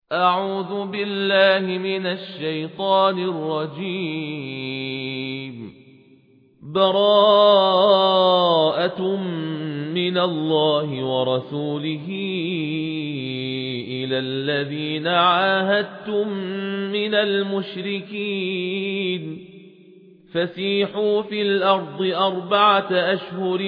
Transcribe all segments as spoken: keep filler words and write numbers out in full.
أعوذ بالله من الشيطان الرجيم. براءة من الله ورسوله إلى الذين عاهدتم من المشركين فسيحوا في الأرض أربعة أشهر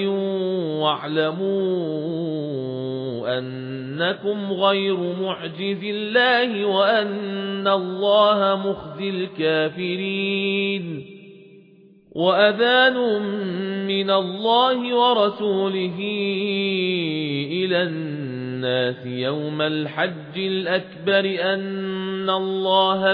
واعلموا أنكم غير معجز الله وأن الله مخزي الكافرين. وأذان من الله ورسوله إلى الناس يوم الحج الأكبر أن الله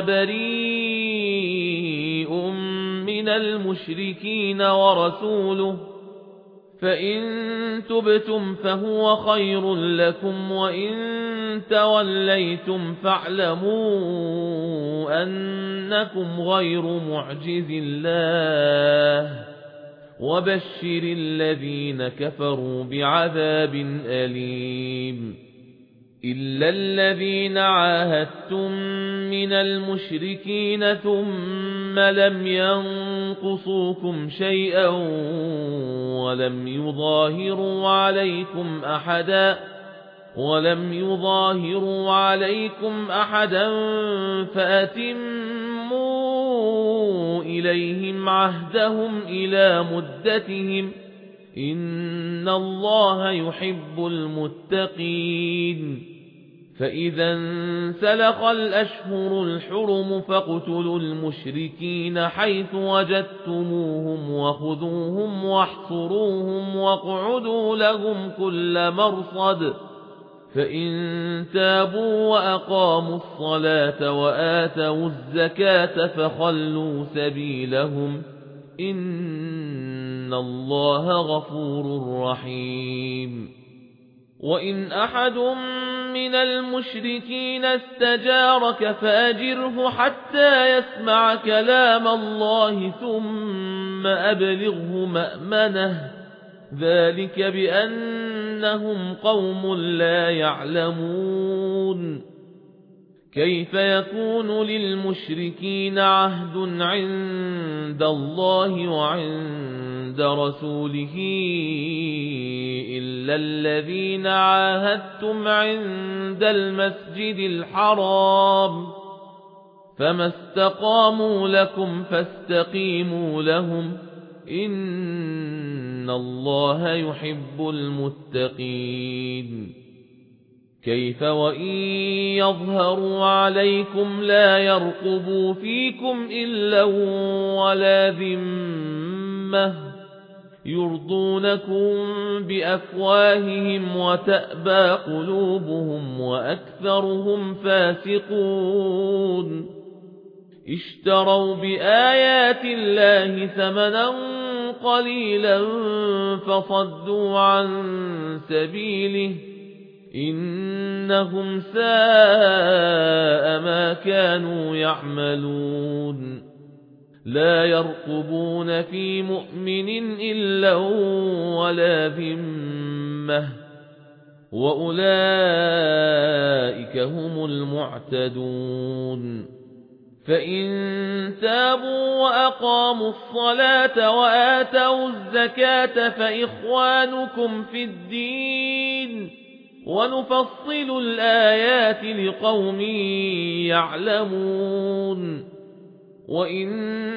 بريء من المشركين ورسوله فإن تبتم فهو خير لكم وإن توليتم فاعلموا أنكم غير معجز الله وبشر الذين كفروا بعذاب أليم. إلا الذين عاهدتم من المشركين ثم لم ينقصوكم شيئا ولم يظاهروا عليكم أحدا ولم يظاهروا عليكم أحدا فأتموا إليهم عهدهم إلى مدتهم إن الله يحب المتقين. فإذا انسلخ الأشهر الحرم فاقتلوا المشركين حيث وجدتموهم وخذوهم واحصروهم واقعدوا لهم كل مرصد فإن تابوا وأقاموا الصلاة وآتوا الزكاة فخلوا سبيلهم إن الله غفور رحيم. وإن أحد من المشركين استجارك فأجره حتى يسمع كلام الله ثم أبلغه مأمنه ذلك بأنهم قوم لا يعلمون. كيف يكون للمشركين عهد عند الله وعند رسوله إلا الذين عاهدتم عند المسجد الحرام فما استقاموا لكم فاستقيموا لهم إن الله يحب المتقين. كيف وإن يظهروا عليكم لا يرقبوا فيكم إلا ولا ذمة يرضونكم بأفواههم وتأبى قلوبهم وأكثرهم فاسقون. اشتروا بآيات الله ثمنا قليلا فصدوا عن سبيله إنهم ساء ما كانوا يعملون. لا يرقبون في مؤمن إلا ولا ذمة وأولئك هم المعتدون. فإن تابوا وأقاموا الصلاة وآتوا الزكاة فإخوانكم في الدين ونفصل الآيات لقوم يعلمون. وإن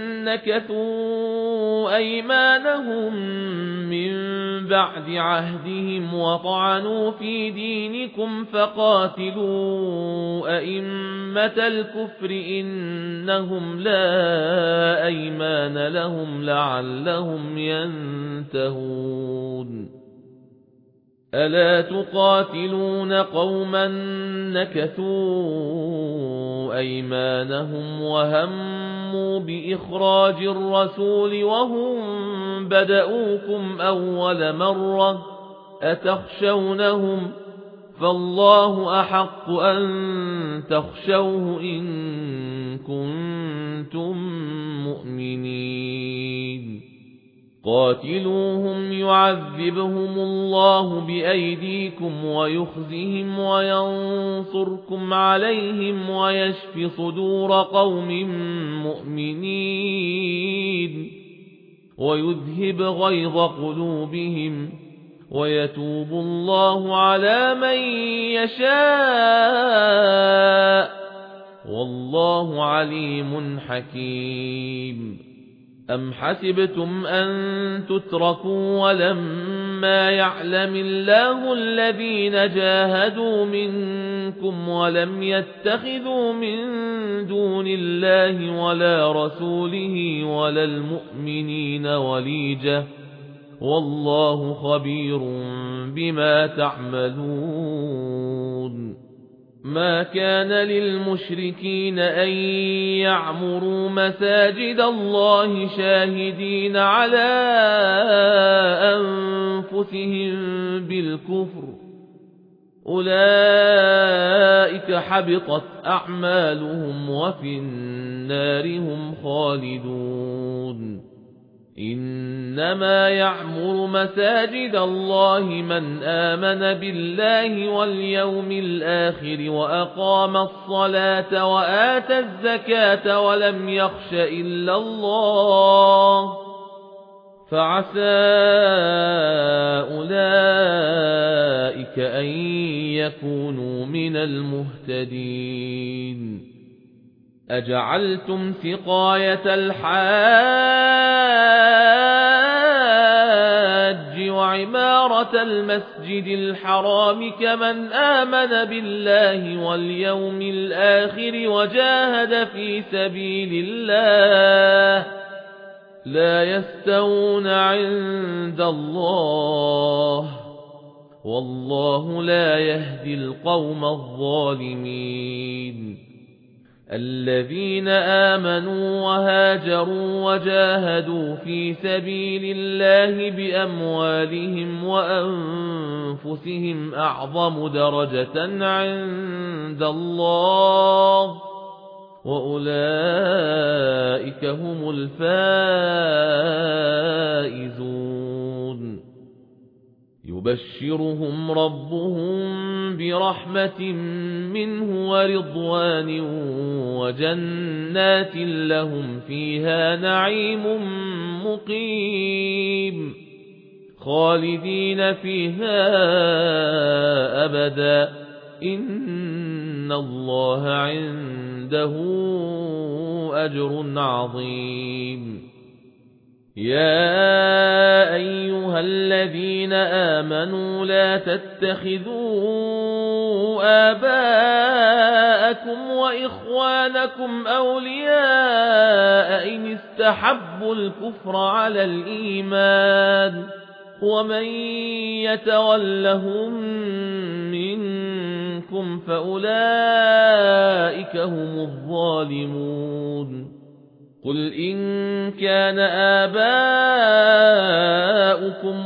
نكثوا أيمانهم من بعد عهدهم وطعنوا في دينكم فقاتلوا أئمة الكفر إنهم لا أيمان لهم لعلهم ينتهون. ألا تقاتلون قوما نكثوا أيمانهم وهموا بإخراج الرسول وهم بدأوكم أول مرة أتخشونهم فالله أحق أن تخشوه إن كنتم مؤمنين. قاتلوهم يعذبهم الله بأيديكم ويخزهم وينصركم عليهم ويشف صدور قوم مؤمنين ويذهب غيظ قلوبهم ويتوب الله على من يشاء والله عليم حكيم. أم حسبتم أن تتركوا ولما يعلم الله الذين جاهدوا منكم ولم يتخذوا من دون الله ولا رسوله ولا المؤمنين وليجة والله خبير بما تعملون. ما كان للمشركين أن يعمروا مساجد الله شاهدين على أنفسهم بالكفر أولئك حبطت أعمالهم وفي النار هم خالدون. إنما يعمر مساجد الله من آمن بالله واليوم الآخر وأقام الصلاة وآتى الزكاة ولم يخش إلا الله فعسى أولئك أن يكونوا من المهتدين. أجعلتم سقاية الحاج وعمارة المسجد الحرام كمن آمن بالله واليوم الآخر وجاهد في سبيل الله لا يستوون عند الله والله لا يهدي القوم الظالمين. الذين آمنوا وهاجروا وجاهدوا في سبيل الله بأموالهم وأنفسهم أعظم درجة عند الله وأولئك هم الفائزون. يبشرهم ربهم برحمة منه ورضوان وجنات لهم فيها نعيم مقيم خالدين فيها أبدا إن الله عنده أجر عظيم. يا أيها الذين آمنوا لا تتخذوا آباءكم وإخوانكم أولياء إن استحبوا الكفر على الإيمان ومن يتولهم منكم فأولئك هم الظالمون. قل إن كان آباؤكم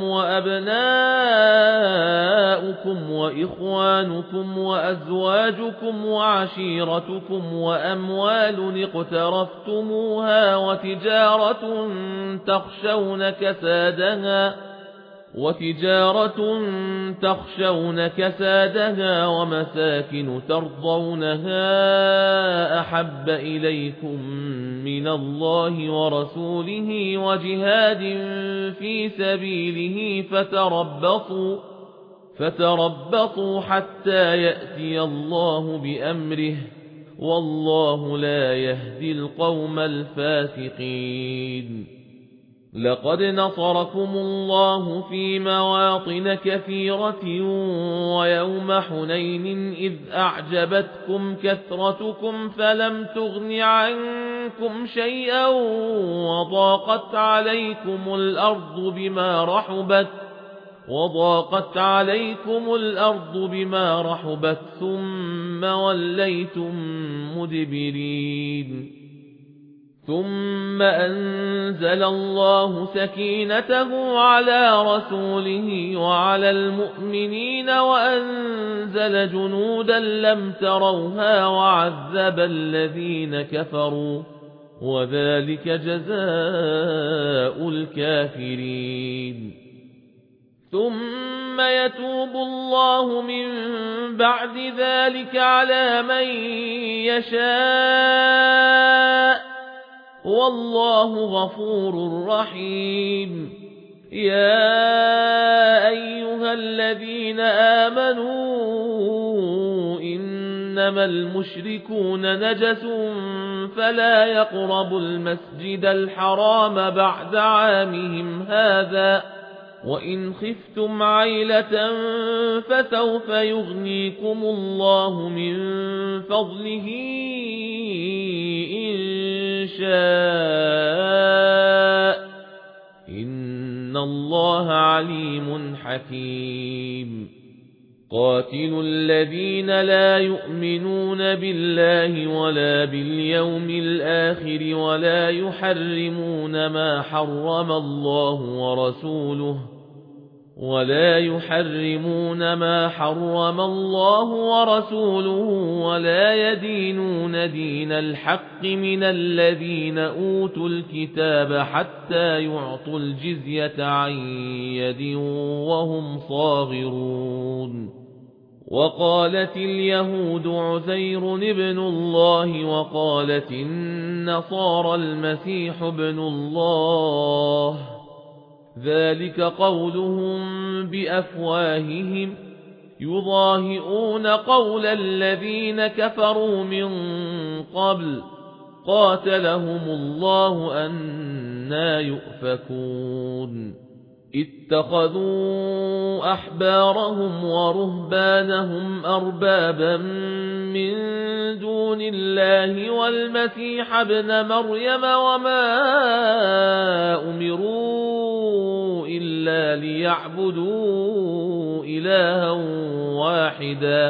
وأبناؤكم وإخوانكم وأزواجكم وعشيرتكم وأموال اقترفتموها وتجارة تخشون كسادها وتجارة تخشون كسادها ومساكن ترضونها أحب إليكم من الله ورسوله وجهاد في سبيله فتربصوا فتربصوا حتى يأتي الله بأمره والله لا يهدي القوم الفاسقين. لقد نصركم الله في مواطن كثيرة ويوم حنين إذ أعجبتكم كثرتكم فلم تغن عنكم شيئا وضاقت عليكم الأرض بما رحبت وضاقت عليكم الأرض بما رحبت ثم وليتم مدبرين. ثم أنزل الله سكينته على رسوله وعلى المؤمنين وأنزل جنودا لم تروها وعذب الذين كفروا وذلك جزاء الكافرين. ثم يتوب الله من بعد ذلك على من يشاء والله غفور رحيم. يا أيها الذين آمنوا إنما المشركون نجس فلا يقربوا المسجد الحرام بعد عامهم هذا وإن خفتم عيلة فسوف يغنيكم الله من فضله إن شاء إن الله عليم حكيم. قاتلوا الذين لا يؤمنون بالله ولا باليوم الآخر ولا يحرمون ما حرم الله ورسوله ولا يحرمون ما حرم الله ورسوله ولا يدينون دين الحق من الذين أوتوا الكتاب حتى يعطوا الجزية عن يد وهم صاغرون. وقالت اليهود عزير ابن الله وقالت النصارى المسيح ابن الله ذلك قولهم بأفواههم يضاهئون قول الذين كفروا من قبل قاتلهم الله أنى يؤفكون. اتخذوا أحبارهم ورهبانهم أربابا من دون الله والمسيح ابن مريم وما أمروا إلا ليعبدوا إلها واحدا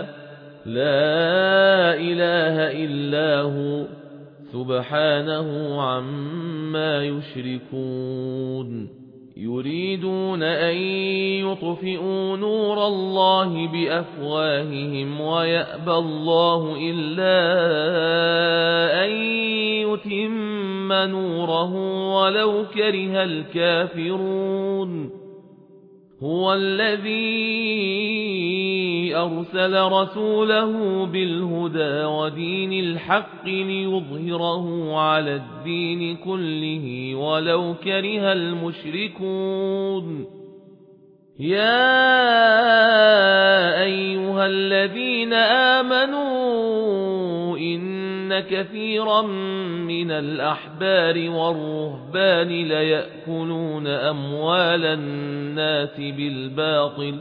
لا إله إلا هو سبحانه عما يشركون. يريدون أن يطفئوا نور الله بأفواههم ويأبى الله إلا أن يتم نوره ولو كره الكافرون. هو الذي أرسل رسوله بالهدى ودين الحق ليظهره على الدين كله ولو كره المشركون. يا أيها الذين آمنوا إن كثيرا من الأحبار والرهبان ليأكلون أموال الناس بالباطل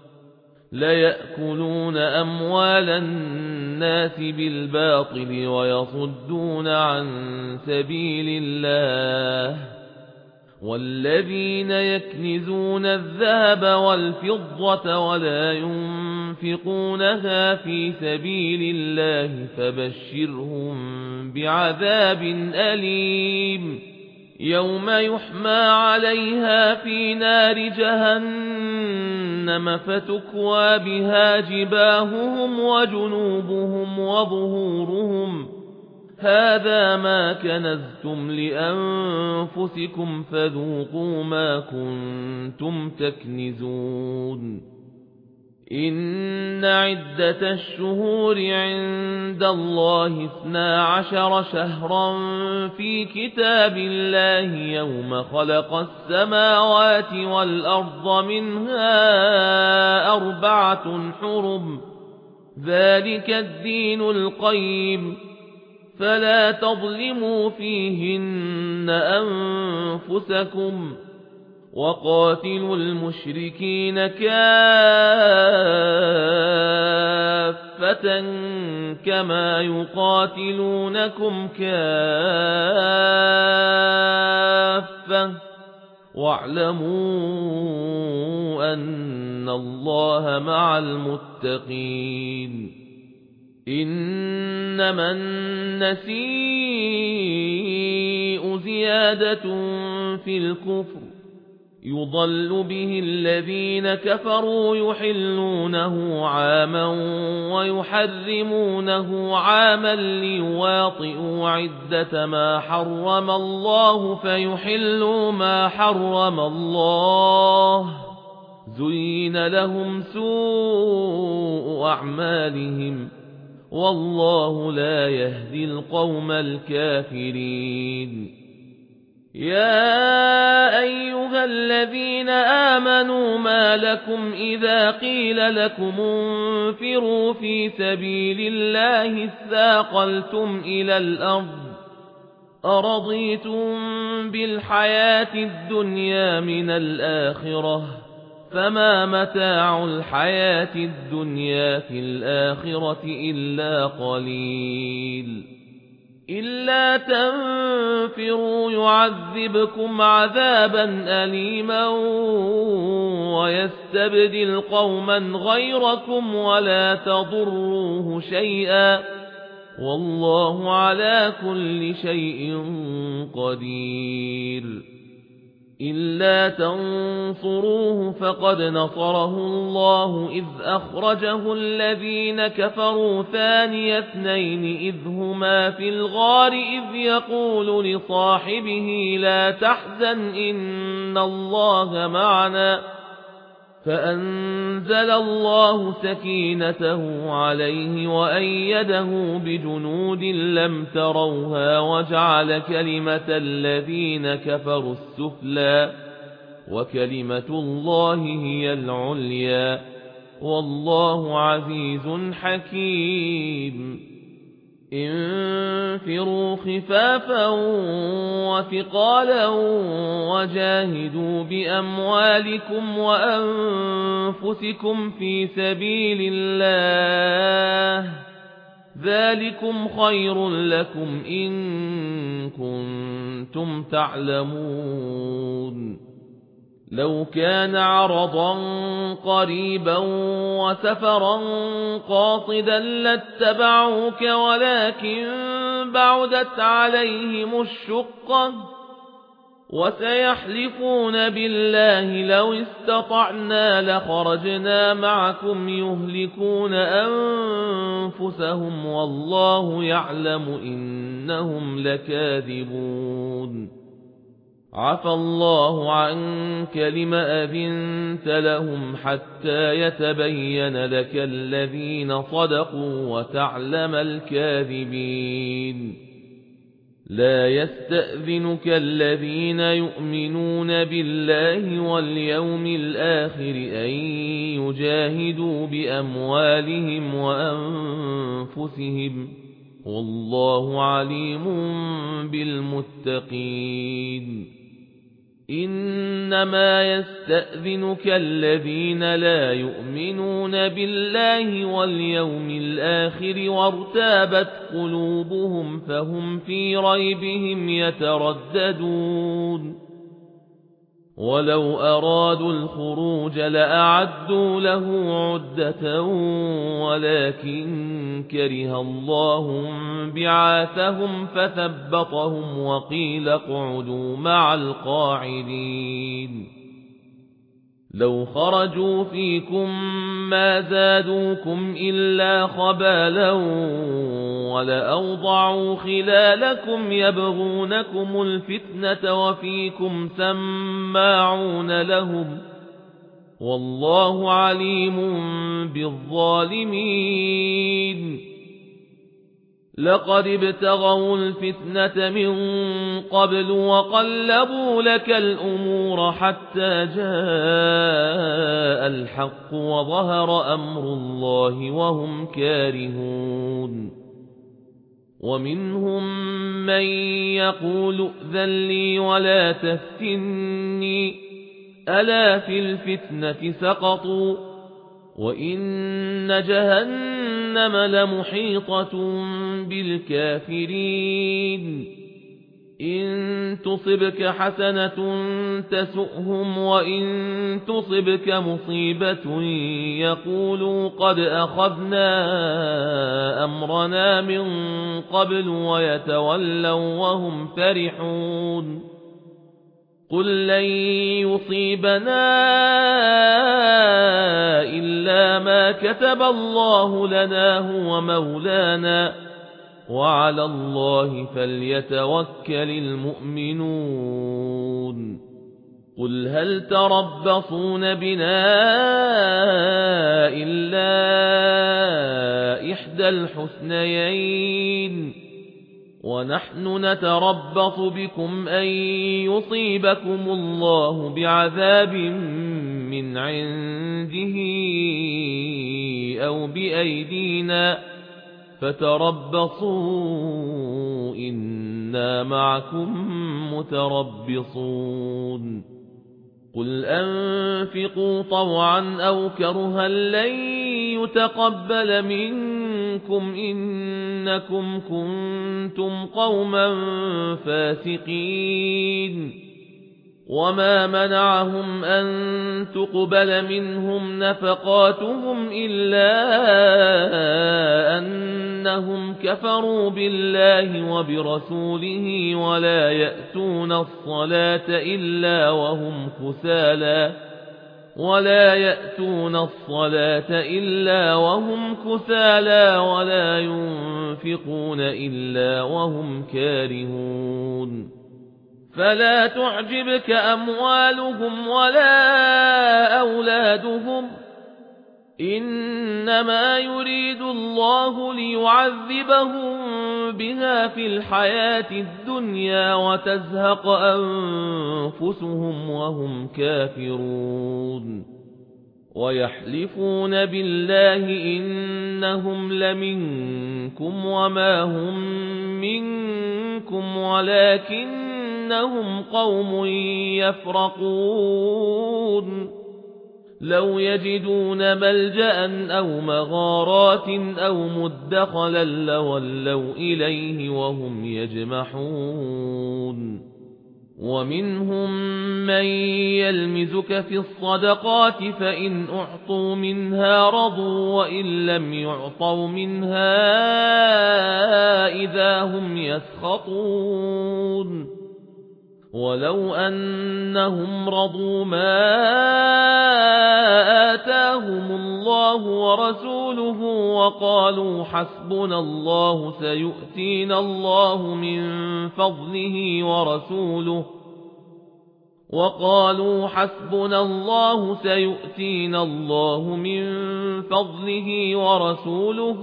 ليأكلون أموال الناس بالباطل ويصدون عن سبيل الله والذين يكنزون الذهب والفضة ولا ينفقونها في سبيل الله فبشرهم بعذاب أليم. يوم يحمى عليها في نار جهنم فتكوى بها جباههم وجنوبهم وظهورهم هذا ما كنزتم لأنفسكم فذوقوا ما كنتم تكنزون. إن عدة الشهور عند الله اثنا عشر شهرا في كتاب الله يوم خلق السماوات والأرض منها أربعة حرم ذلك الدين القيم فلا تظلموا فيهن أنفسكم وقاتلوا المشركين كافة كما يقاتلونكم كافة واعلموا أن الله مع المتقين. إنما النسيء زيادة في الكفر يضل به الذين كفروا يحلونه عاما ويحرمونه عاما ليواطئوا عدة ما حرم الله فيحلوا ما حرم الله زين لهم سوء أعمالهم والله لا يهدي القوم الكافرين. يا أيها الذين آمنوا ما لكم إذا قيل لكم انفروا في سبيل الله اثاقلتم إلى الأرض أرضيتم بالحياة الدنيا من الآخرة فما متاع الحياة الدنيا في الآخرة إلا قليل إلا تنفروا يعذبكم عذابا أليما ويستبدل قوما غيركم ولا تضروه شيئا والله على كل شيء قدير. إلا تنصروه فقد نصره الله إذ أخرجه الذين كفروا ثاني اثنين إذ هما في الغار إذ يقول لصاحبه لا تحزن إن الله معنا فأنزل الله سكينته عليه وأيده بجنود لم تروها وجعل كلمة الذين كفروا السفلى وكلمة الله هي العليا والله عزيز حكيم. انفروا خفافا وثقالا وجاهدوا بأموالكم وأنفسكم في سبيل الله ذلكم خير لكم إن كنتم تعلمون. لو كان عرضا قريبا وسفرا قاصدا لاتبعوك ولكن بعدت عليهم الشقة وسيحلفون بالله لو استطعنا لخرجنا معكم يهلكون أنفسهم والله يعلم إنهم لكاذبون. عفى الله عنك لما أذنت لهم حتى يتبين لك الذين صدقوا وتعلم الكاذبين. لا يستأذنك الذين يؤمنون بالله واليوم الآخر أن يجاهدوا بأموالهم وأنفسهم والله عليم بالمتقين. إنما يستأذنك الذين لا يؤمنون بالله واليوم الآخر وارتابت قلوبهم فهم في ريبهم يترددون. ولو أرادوا الخروج لأعدوا له عدة ولكن كره الله بعاثهم فثبطهم وقيل اقعدوا مع القاعدين. لو خرجوا فيكم ما زادوكم إلا خبالا ولأوضعوا خلالكم يبغونكم الفتنة وفيكم سماعون لهم والله عليم بالظالمين. لقد ابتغوا الفتنة من قبل وقلبوا لك الأمور حتى جاء الحق وظهر أمر الله وهم كارهون. ومنهم من يقول ائذن لي ولا تفتني ألا في الفتنة سقطوا وإن جهنم لمحيطة بالكافرين. إن تصبك حسنة تسؤهم وإن تصبك مصيبة يقولوا قد أخذنا أمرنا من قبل ويتولوا وهم فرحون. قل لن يصيبنا إلا ما كتب الله لنا هو مولانا وعلى الله فليتوكل المؤمنون قل هل تربصون بنا إلا إحدى الحسنيين ونحن نتربص بكم أن يصيبكم الله بعذاب من عنده أو بأيدينا فتربصوا إنا معكم متربصون قل أنفقوا طوعا أو كرها لن يتقبل منكم إنكم كنتم قوما فاسقين وما منعهم أن تقبل منهم نفقاتهم إلا أنهم كفروا بالله وبرسوله ولا يأتون الصلاة إلا وهم كسالى ولا يأتون الصلاة إلا وهم كسالى ولا ينفقون إلا وهم كارهون فلا تعجبك أموالهم ولا أولادهم إنما يريد الله ليعذبهم بها في الحياة الدنيا وتزهق أنفسهم وهم كافرون ويحلفون بالله إنهم لمنكم وما هم منكم ولكنهم قوم يفرقون لو يجدون ملجأ أو مغارات أو مدخلا لولوا إليه وهم يجمحون ومنهم من يلمزك في الصدقات فإن أعطوا منها رضوا وإن لم يعطوا منها إذا هم يسخطون ولو أنهم رضوا ما آتاهم الله ورسوله وقالوا حسبنا الله سيؤتينا الله من فضله ورسوله وقالوا حسبنا الله سيؤتينا الله من فضله ورسوله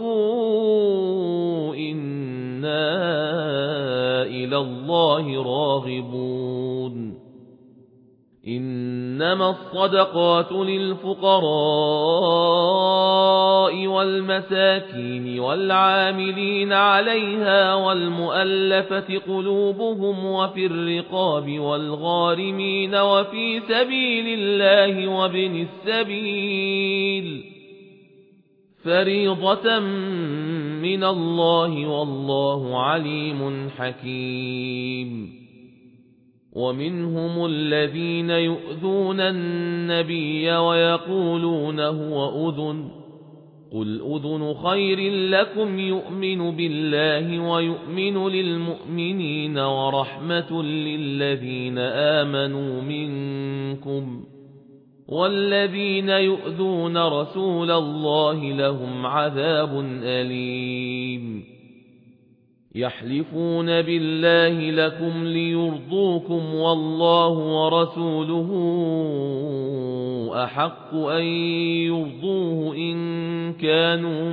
إنا إلى الله راغبون إنما الصدقات للفقراء والمساكين والعاملين عليها والمؤلفة قلوبهم وفي الرقاب والغارمين وفي سبيل الله وابن السبيل فريضة من الله والله عليم حكيم ومنهم الذين يؤذون النبي ويقولون هو أذن قل أذن خير لكم يؤمن بالله ويؤمن للمؤمنين ورحمة للذين آمنوا منكم والذين يؤذون رسول الله لهم عذاب أليم يحلفون بالله لكم ليرضوكم والله ورسوله أحق أن يرضوه إن كانوا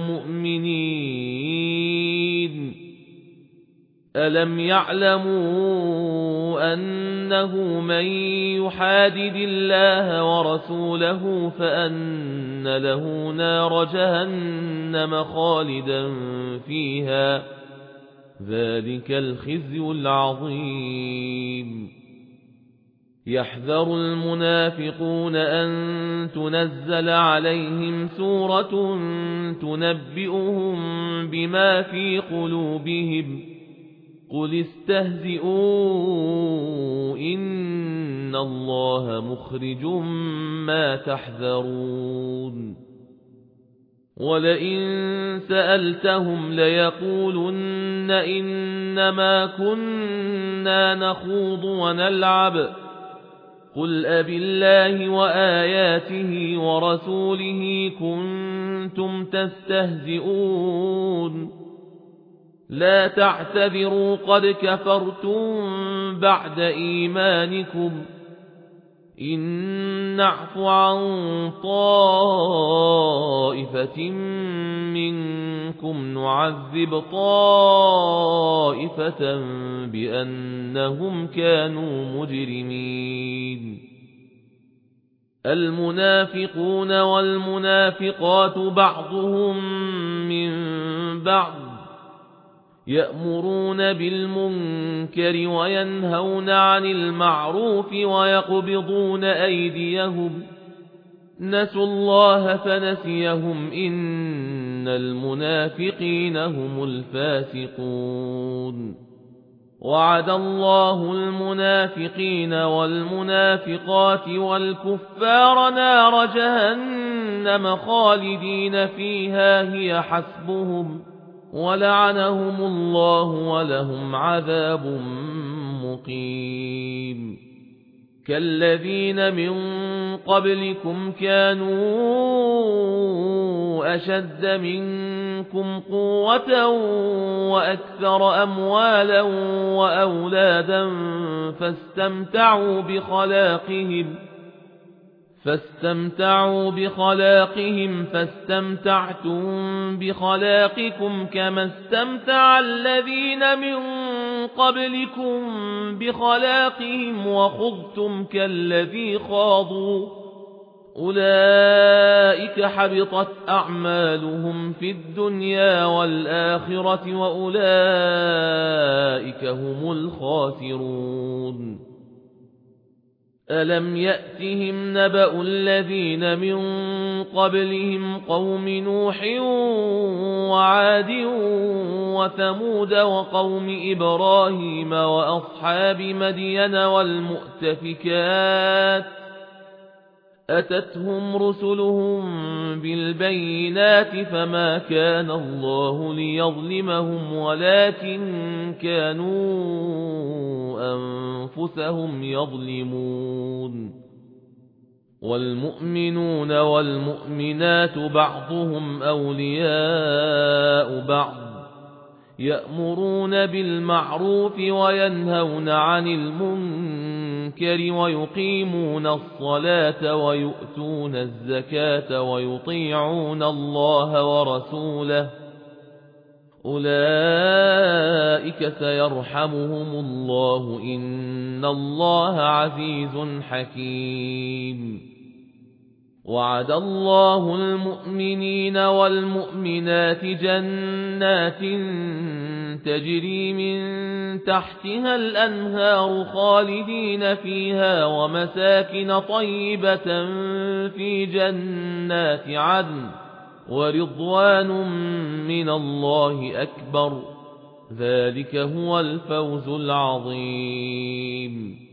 مؤمنين ألم يعلموا أنه من يحادد الله ورسوله فأن له نار جهنم خالدا فيها ذلك الخزي العظيم يحذر المنافقون أن تنزل عليهم سورة تنبئهم بما في قلوبهم قل استهزئوا إن الله مخرج ما تحذرون ولئن سألتهم ليقولن إنما كنا نخوض ونلعب قل أبالله وآياته ورسوله كنتم تستهزئون لا تعتذروا قد كفرتم بعد إيمانكم إن نعف عن طائفة منكم نعذب طائفة بأنهم كانوا مجرمين المنافقون والمنافقات بعضهم من بعض يأمرون بالمنكر وينهون عن المعروف ويقبضون أيديهم نسوا الله فنسيهم إن المنافقين هم الفاسقون وعد الله المنافقين والمنافقات والكفار نار جهنم خالدين فيها هي حسبهم ولعنهم الله ولهم عذاب مقيم كالذين من قبلكم كانوا أشد منكم قوة وأكثر أموالا وأولادا فاستمتعوا بخلاقهم فاستمتعوا بخلاقهم فاستمتعتم بخلاقكم كما استمتع الذين من قبلكم بخلاقهم وخضتم كالذي خاضوا أولئك حبطت أعمالهم في الدنيا والآخرة وأولئك هم الخاسرون ألم يأتهم نبأ الذين من قبلهم قوم نوح وعاد وثمود وقوم إبراهيم وأصحاب مدين والمؤتفكات أتتهم رسلهم بالبينات فما كان الله ليظلمهم ولكن كانوا أنفسهم يظلمون والمؤمنون والمؤمنات بعضهم أولياء بعض يأمرون بالمعروف وينهون عن المنكر ويقيمون الصلاة ويؤتون الزكاة ويطيعون الله ورسوله أولئك سيرحمهم الله إن الله عزيز حكيم وعد الله المؤمنين والمؤمنات جنات تجري من تحتها الأنهار خالدين فيها ومساكن طيبة في جنات عدن ورضوان من الله أكبر ذلك هو الفوز العظيم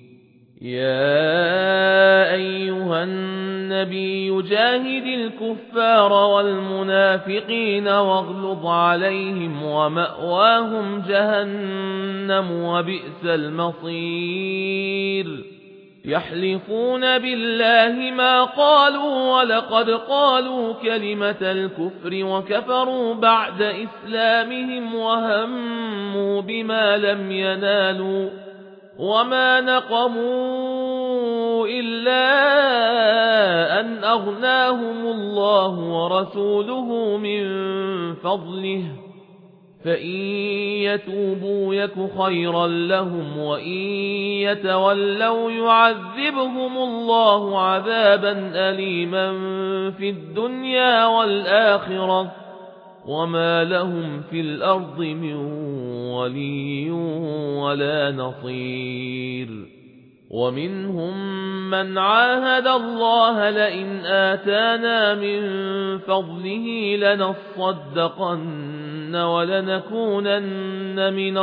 يا أيها النبي جاهد الكفار والمنافقين واغلظ عليهم ومأواهم جهنم وبئس المصير يحلفون بالله ما قالوا ولقد قالوا كلمة الكفر وكفروا بعد إسلامهم وهموا بما لم ينالوا وما نقموا إلا أن أغناهم الله ورسوله من فضله فإن يتوبوا يك خيرا لهم وإن يتولوا يعذبهم الله عذابا أليما في الدنيا والآخرة وما لهم في الأرض من ولي ولا نصير ومنهم من عاهد الله لئن آتانا من فضله لنصدقن ولنكونن من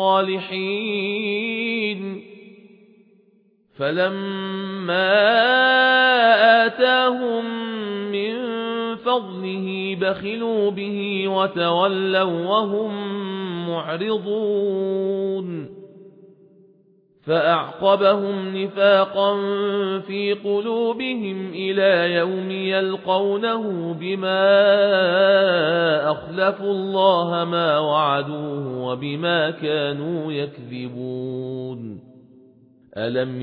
الصالحين فلما آتاهم من فضله بخلوا به وتولوا وهم معرضون فأعقبهم نفاقا في قلوبهم إلى يوم يلقونه بما أخلفوا الله ما وعدوه وبما كانوا يكذبون ألم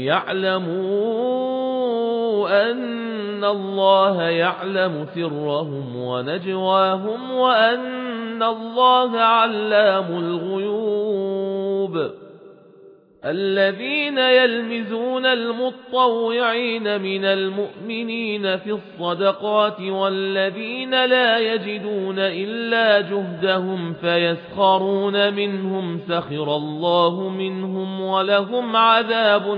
يعلموا أن الله يعلم سرهم ونجواهم وأن الله علام الغيوب الذين يلمزون المطوعين من المؤمنين في الصدقات والذين لا يجدون إلا جهدهم فيسخرون منهم سخر الله منهم ولهم عذاب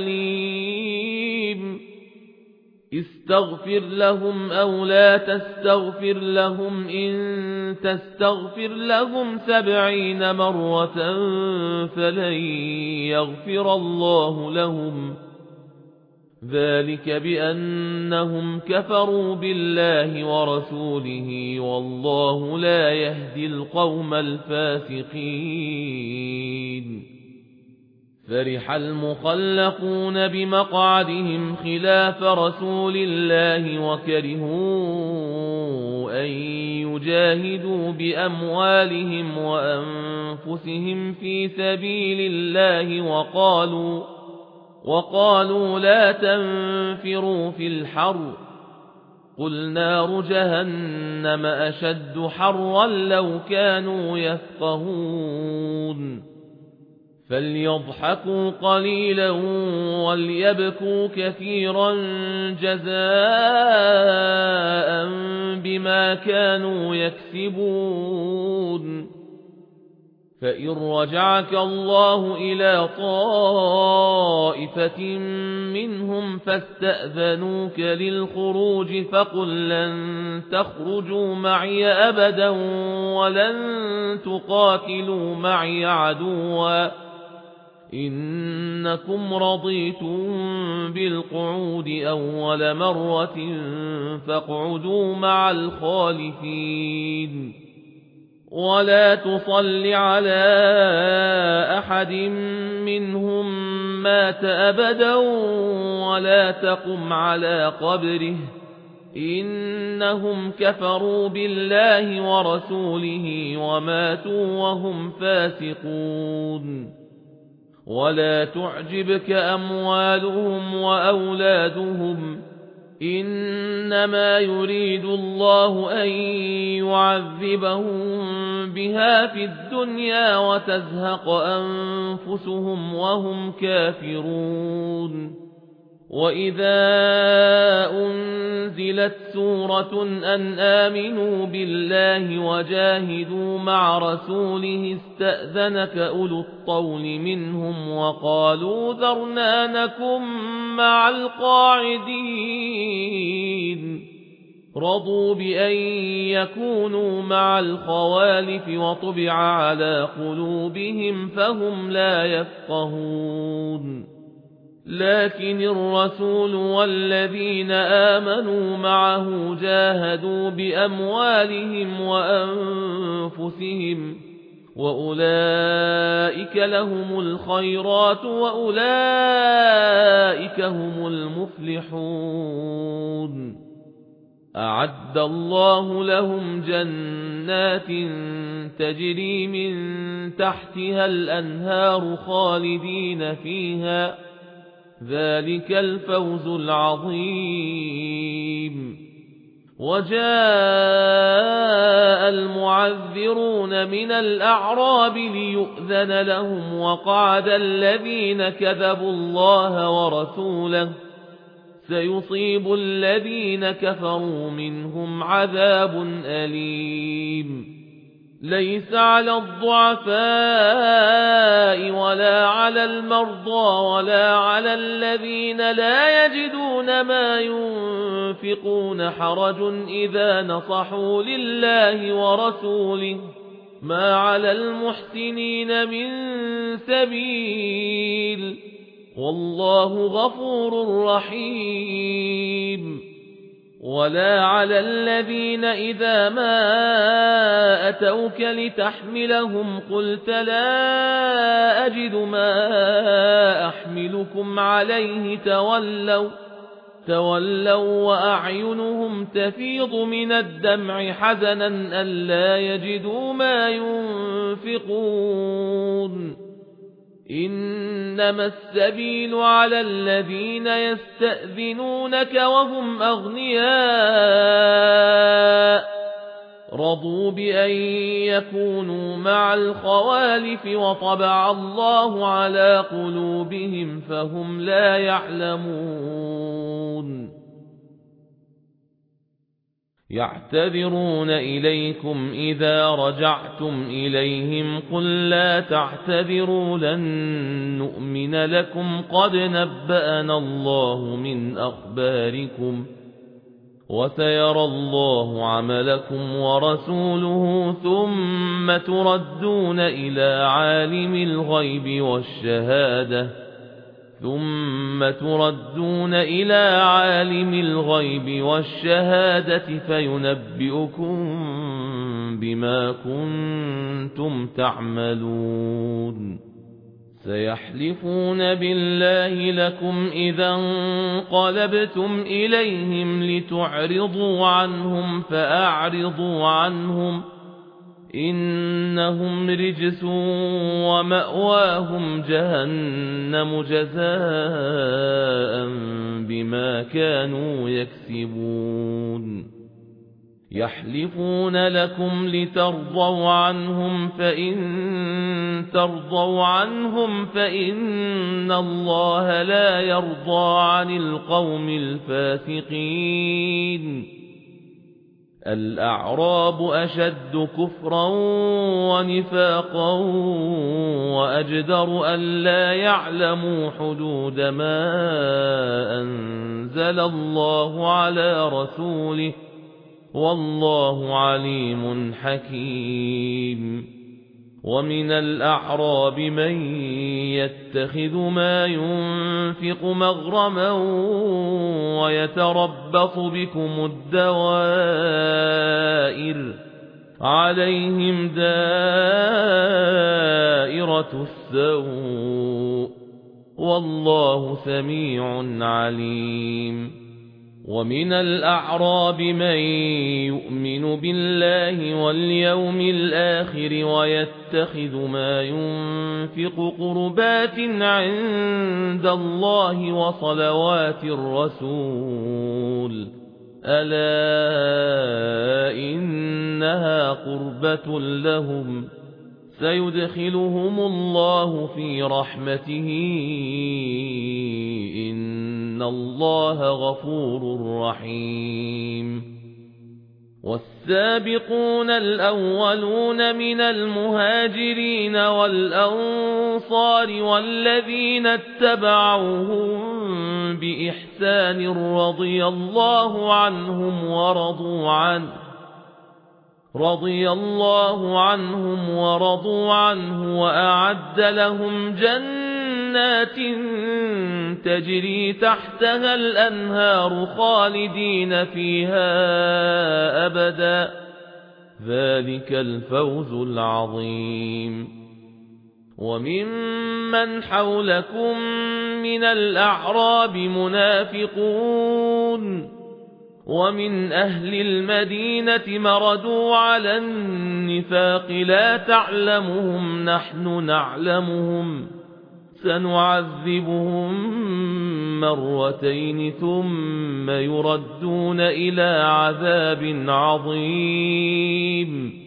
أليم استغفر لهم أو لا تستغفر لهم إن تستغفر لهم سبعين مرة فلن يغفر الله لهم ذلك بأنهم كفروا بالله ورسوله والله لا يهدي القوم الفاسقين فرح المخلقون بمقعدهم خلاف رسول الله وكرهوا أن يجاهدوا بأموالهم وأنفسهم في سبيل الله وقالوا وقالوا لا تنفروا في الحر قل نار جهنم أشد حرا لو كانوا يفقهون فليضحكوا قليلا وليبكوا كثيرا جزاء بما كانوا يكسبون فإن رجعك الله إلى طائفة منهم فاستأذنوك للخروج فقل لن تخرجوا معي أبدا ولن تقاتلوا معي عدوا إنكم رضيتم بالقعود أول مرة فاقعدوا مع الخالفين ولا تصل على أحد منهم مات أبدا ولا تقم على قبره إنهم كفروا بالله ورسوله وماتوا وهم فاسقون ولا تعجبك أموالهم وأولادهم إنما يريد الله أن يعذبهم بها في الدنيا وتزهق أنفسهم وهم كافرون وإذا أنزلت سورة أن آمنوا بالله وجاهدوا مع رسوله استأذنك أولو الطول منهم وقالوا ذرنا نكن مع القاعدين رضوا بأن يكونوا مع الخوالف وطبع على قلوبهم فهم لا يفقهون لكن الرسول والذين آمنوا معه جاهدوا بأموالهم وأنفسهم وأولئك لهم الخيرات وأولئك هم المفلحون أعد الله لهم جنات تجري من تحتها الأنهار خالدين فيها ذلك الفوز العظيم وجاء المعذرون من الأعراب ليؤذن لهم وقعد الذين كذبوا الله ورسوله سيصيب الذين كفروا منهم عذاب أليم ليس على الضعفاء ولا على المرضى ولا على الذين لا يجدون ما ينفقون حرج إذا نصحوا لله ورسوله ما على المحسنين من سبيل والله غفور رحيم ولا على الذين إذا ما أتوك لتحملهم قلت لا أجد ما أحملكم عليه تولوا تولوا وأعينهم تفيض من الدمع حزنا ألا يجدوا ما ينفقون إنما السبيل على الذين يستأذنونك وهم أغنياء رضوا بأن يكونوا مع الخوالف وطبع الله على قلوبهم فهم لا يعلمون يعتذرون إليكم إذا رجعتم إليهم قل لا تعتذروا لن نؤمن لكم قد نبأنا الله من أخباركم وسيرى الله عملكم ورسوله ثم تردون إلى عالم الغيب والشهادة ثم تردون إلى عالم الغيب والشهادة فينبئكم بما كنتم تعملون سيحلفون بالله لكم إذا انقلبتم إليهم لتعرضوا عنهم فأعرضوا عنهم إنهم رجس ومأواهم جهنم جزاء بما كانوا يكسبون يحلفون لكم لترضوا عنهم فإن ترضوا عنهم فإن الله لا يرضى عن القوم الفاسقين الأعراب أشد كفرا ونفاقا وأجدر أن لا يعلموا حدود ما أنزل الله على رسوله والله عليم حكيم ومن الأعراب من يتخذ ما ينفق مغرما ويتربص بكم الدوائر عليهم دائرة السوء والله سميع عليم ومن الأعراب من يؤمن بالله واليوم الآخر ويتخذ ما ينفق قربات عند الله وصلوات الرسول ألا إنها قربة لهم سيدخلهم الله في رحمته إن الله غفور رحيم والسابقون الأولون من المهاجرين والأنصار والذين اتبعوهم بإحسان رضي الله عنهم ورضوا عنه رضي الله عنهم ورضوا عنه وأعد لهم جنات تجري تحتها الأنهار خالدين فيها أبدا ذلك الفوز العظيم وممن حولكم من الأعراب منافقون ومن أهل المدينة مردوا على النفاق لا تعلمهم نحن نعلمهم سنعذبهم مرتين ثم يردون إلى عذاب عظيم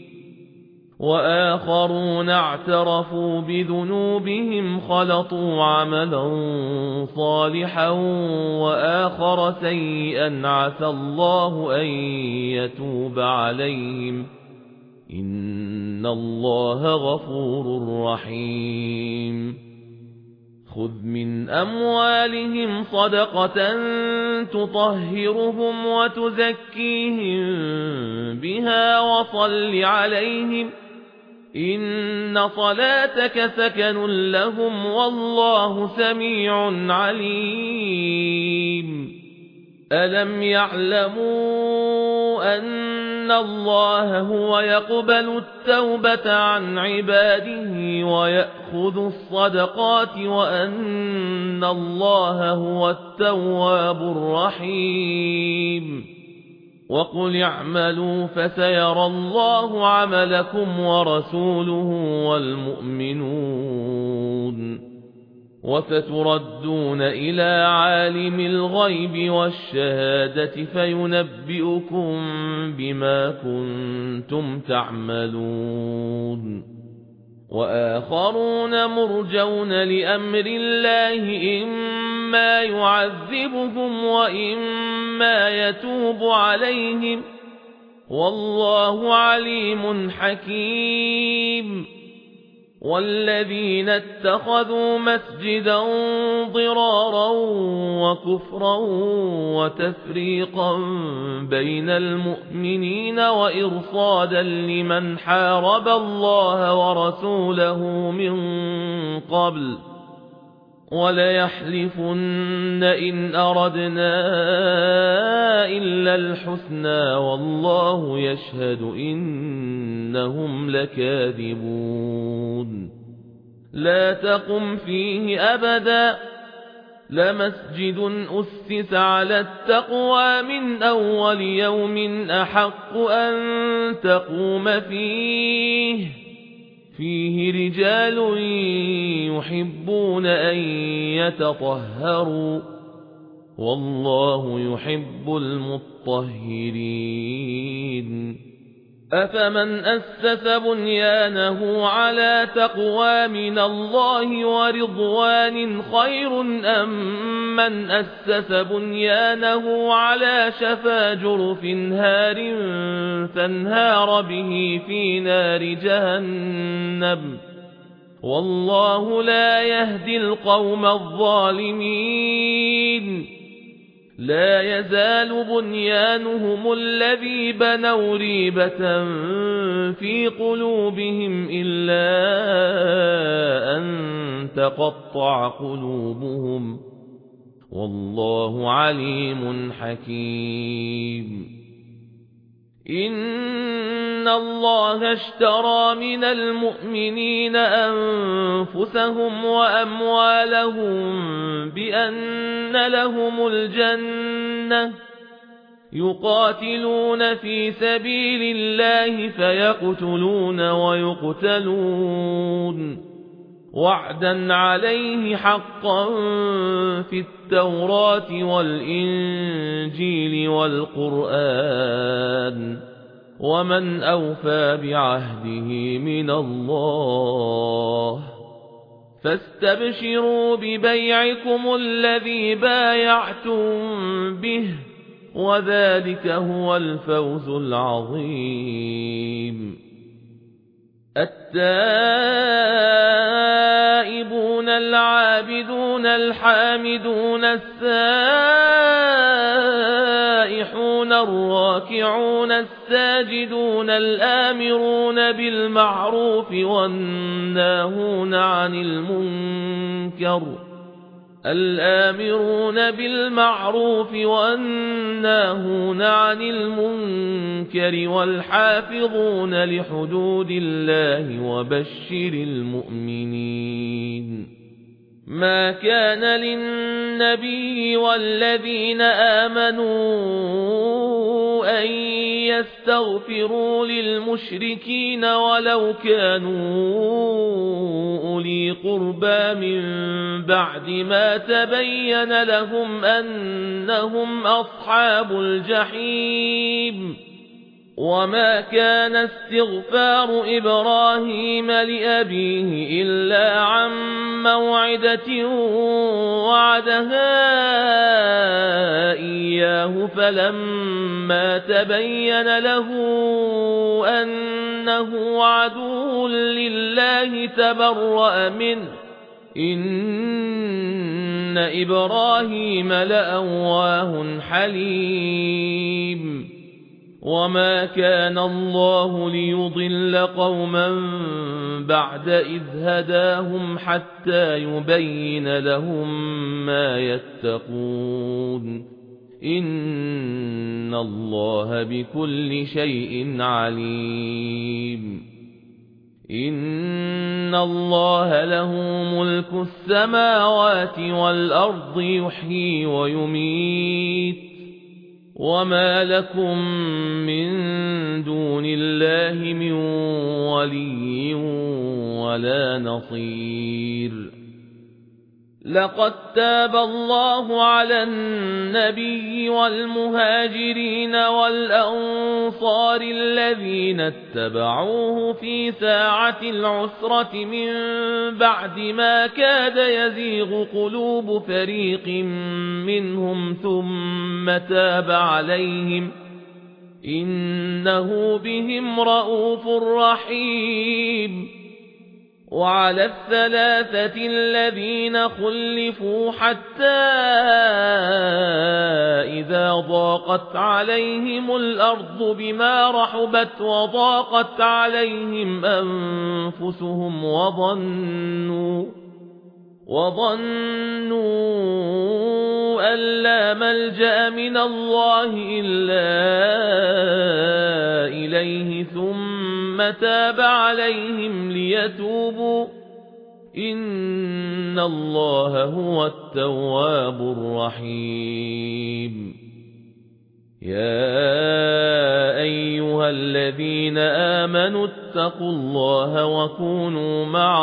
وآخرون اعترفوا بذنوبهم خلطوا عملا صالحا وآخر سيئا عسى الله أن يتوب عليهم إن الله غفور رحيم خذ من أموالهم صدقة تطهرهم وتزكيهم بها وصل عليهم إن صلاتك سكن لهم والله سميع عليم ألم يعلموا أن الله هو يقبل التوبة عن عباده ويأخذ الصدقات وأن الله هو التواب الرحيم وقل اعملوا فسيرى الله عملكم ورسوله والمؤمنون وستردون إلى عالم الغيب والشهادة فينبئكم بما كنتم تعملون وآخرون مرجون لأمر الله إما يعذبهم وإما يتوب عليهم والله عليم حكيم والذين اتخذوا مسجدا ضرارا وكفرا وتفريقا بين المؤمنين وإرصادا لمن حارب الله ورسوله من قبل وليحلفن إن أردنا إلا الحسنى والله يشهد إنهم لكاذبون لا تقم فيه أبدا لمسجد أسس على التقوى من أول يوم أحق أن تقوم فيه فيه رجال يحبون أن يتطهروا والله يحب المطهرين أفمن أسس بنيانه على تقوى من الله ورضوان خير أم من أسس بنيانه على شفا جرف هار فانهار به في نار جهنم والله لا يهدي القوم الظالمين لا يزال بنيانهم الذي بنوا ريبة في قلوبهم إلا أن تقطع قلوبهم والله عليم حكيم إن الله اشترى من المؤمنين أنفسهم وأموالهم بأن لهم الجنة يقاتلون في سبيل الله فيقتلون ويقتلون وعدا عليه حقا في التوراة والإنجيل والقرآن ومن أوفى بعهده من الله فاستبشروا ببيعكم الذي بايعتم به وذلك هو الفوز العظيم التائبون العابدون الحامدون السائحون الراكعون الساجدون الآمرون بالمعروف والناهون عن المنكر الآمرون بالمعروف والناهون عن المنكر والحافظون لحدود الله وبشر المؤمنين ما كان للنبي والذين آمنوا أن يستغفروا للمشركين ولو كانوا أولي قربى من بعد ما تبين لهم أنهم أصحاب الجحيم وما كان استغفار إبراهيم لأبيه إلا عن موعدة وعدها إياه فلما تبين له أنه عدو لله تبرأ منه إن إبراهيم لأواه حليم وما كان الله ليضل قوما بعد إذ هداهم حتى يبين لهم ما يتقون إن الله بكل شيء عليم إن الله له ملك السماوات والأرض يحيي ويميت وما لكم من دون الله من ولي ولا نصير لقد تاب الله على النبي والمهاجرين والأنصار الذين اتبعوه في ساعة العسرة من بعد ما كاد يزيغ قلوب فريق منهم ثم تاب عليهم إنه بهم رءوف رحيم وعلى الثلاثة الذين خلفوا حتى إذا ضاقت عليهم الأرض بما رحبت وضاقت عليهم أنفسهم وظنوا وظنوا أن لا ملجأ من الله إلا إليه ثم تاب عليهم ليتوبوا إن الله هو التواب الرحيم يا أيها الذين آمنوا اتقوا الله وكونوا مع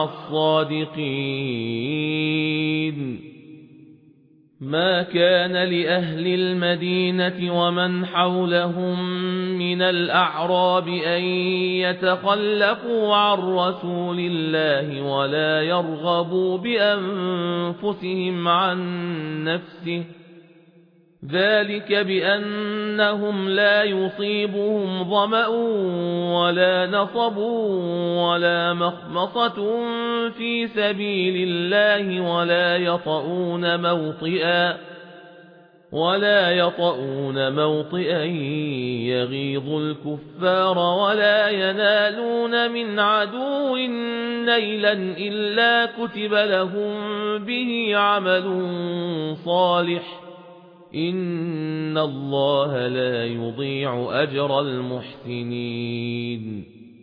الصادقين ما كان لأهل المدينة ومن حولهم من الأعراب أن يتخلفوا عن رسول الله ولا يرغبوا بأنفسهم عن نفسه ذلك بأنهم لا يصيبهم ظمأ ولا نصب ولا مخمصة في سبيل الله ولا يطؤون موطئا ولا يطؤون موطئا يغيظ الكفار ولا ينالون من عدو نيلا إلا كتب لهم به عمل صالح إن الله لا يضيع أجر المحسنين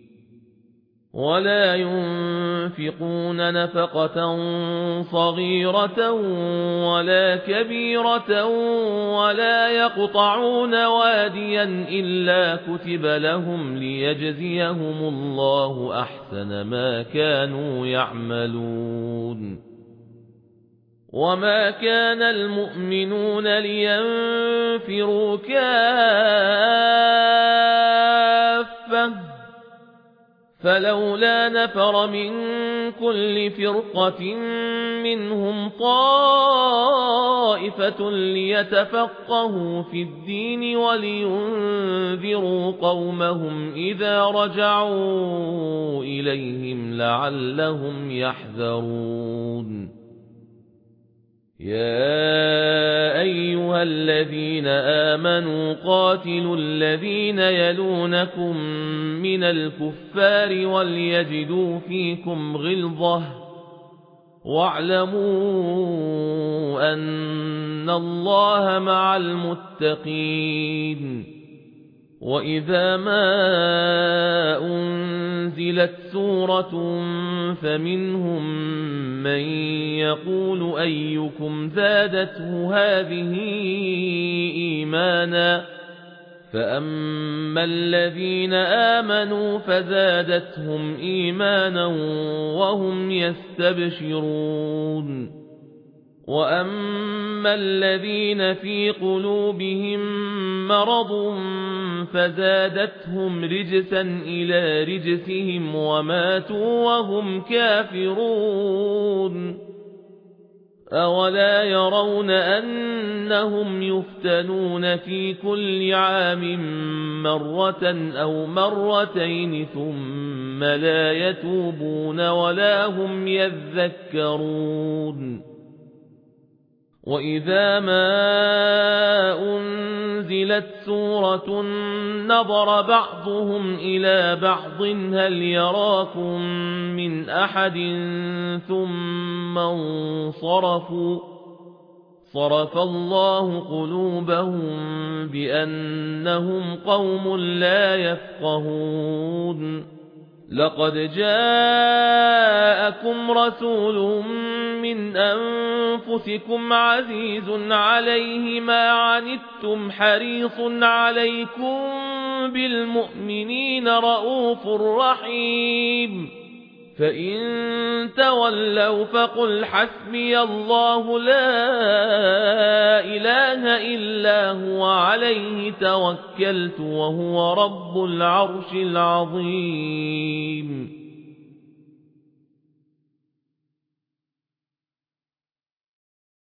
ولا ينفقون نفقة صغيرة ولا كبيرة ولا يقطعون واديا إلا كتب لهم ليجزيهم الله أحسن ما كانوا يعملون وما كان المؤمنون لينفروا كافة فلولا نفر من كل فرقة منهم طائفة ليتفقهوا في الدين ولينذروا قومهم إذا رجعوا إليهم لعلهم يحذرون يا أيها الذين آمنوا قاتلوا الذين يلونكم من الكفار وليجدوا فيكم غلظة واعلموا أن الله مع المتقين وإذا ما أنزلت سورة فمنهم من يقول أيكم زادته هذه إيمانا فأما الذين آمنوا فزادتهم إيمانا وهم يستبشرون وأما الذين في قلوبهم مرض فزادتهم رجسا إلى رجسهم وماتوا وهم كافرون أولا يرون أنهم يفتنون في كل عام مرة أو مرتين ثم لا يتوبون ولا هم يذكرون وإذا ما أنزلت سورة نظر بعضهم إلى بعض هل يراكم من أحد ثم انصرفوا صرف الله قلوبهم بأنهم قوم لا يفقهون لقد جاءكم رسول من أنفسكم عزيز عليه ما عنتم حريص عليكم بالمؤمنين رؤوف رحيم فإن تولوا فقل حسبي الله لا إله إلا هو عليه توكلت وهو رب العرش العظيم